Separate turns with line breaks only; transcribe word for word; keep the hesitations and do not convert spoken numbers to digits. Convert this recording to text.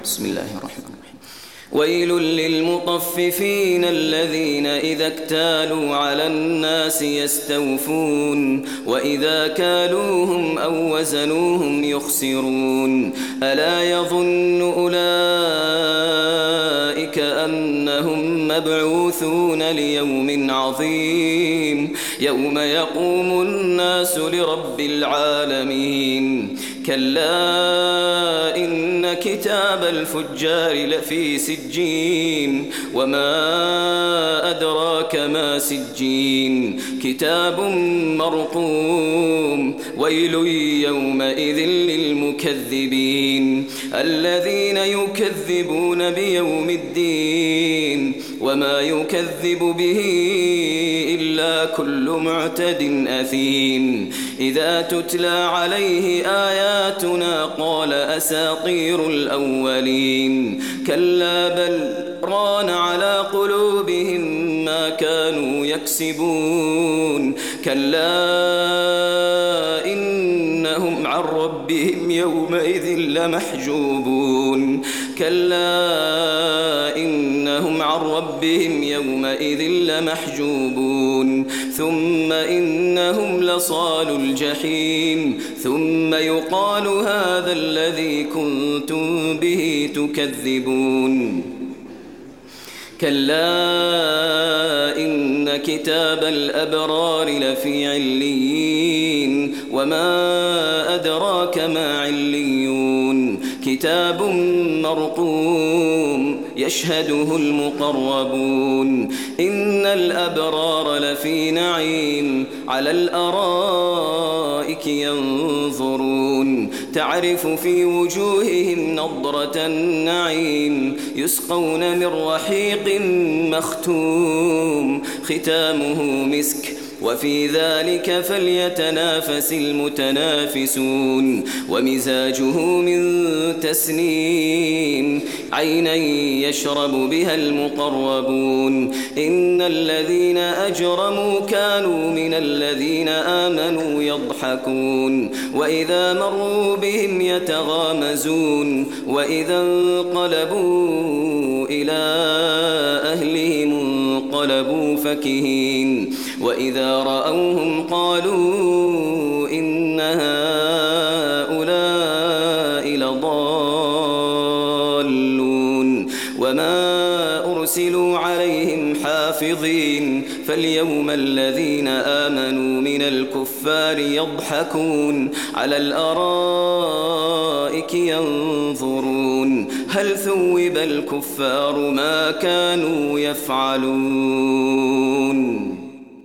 بسم الله الرحمن الرحيم. ويل للمطففين الذين إذا اكتالوا على الناس يستوفون وإذا كالوهم أو وزنوهم يخسرون ألا يظن أولئك أنهم مبعوثون ليوم عظيم يوم يقوم الناس لرب العالمين كلا إن كتاب الفجار لفي سجين وما أدراك ما سجين كتاب مرقوم ويل يومئذ للمكذبين الذين يكذبون بيوم الدين وما يكذب به إلا كل معتد أثيم إذا تتلى عليه آياتنا قال أساطير الأولين كلا بل ران على قلوبهم ما كانوا يكسبون كلا إنهم عن ربهم يومئذ لمحجوبون كلا إنهم عن ربهم يومئذ لمحجوبون ثم إنهم لصال الجحيم ثم يقال هذا الذي كنتم به تكذبون كلا إن كتاب الأبرار لفي عليين وما أدراك ما عليون كتاب مرقوم يشهده المقربون إن الأبرار لفي نعيم على الأرائك ينظرون تعرف في وجوههم نضرة النعيم يسقون من رحيق مختوم ختامه مسك وفي ذلك فليتنافس المتنافسون ومزاجه من تسنيم عينا يشرب بها المقربون إن الذين أجرموا كانوا من الذين آمنوا يضحكون وإذا مروا بهم يتغامزون وإذا انقلبوا إلى أهلهم انقلبوا فكهين وإذا رأوهم قالوا إن هؤلاء لضالون وما أرسلوا عليهم حافظين فاليوم الذين آمنوا من الكفار يضحكون على الأرائك ينظرون هل ثوب الكفار ما كانوا يفعلون.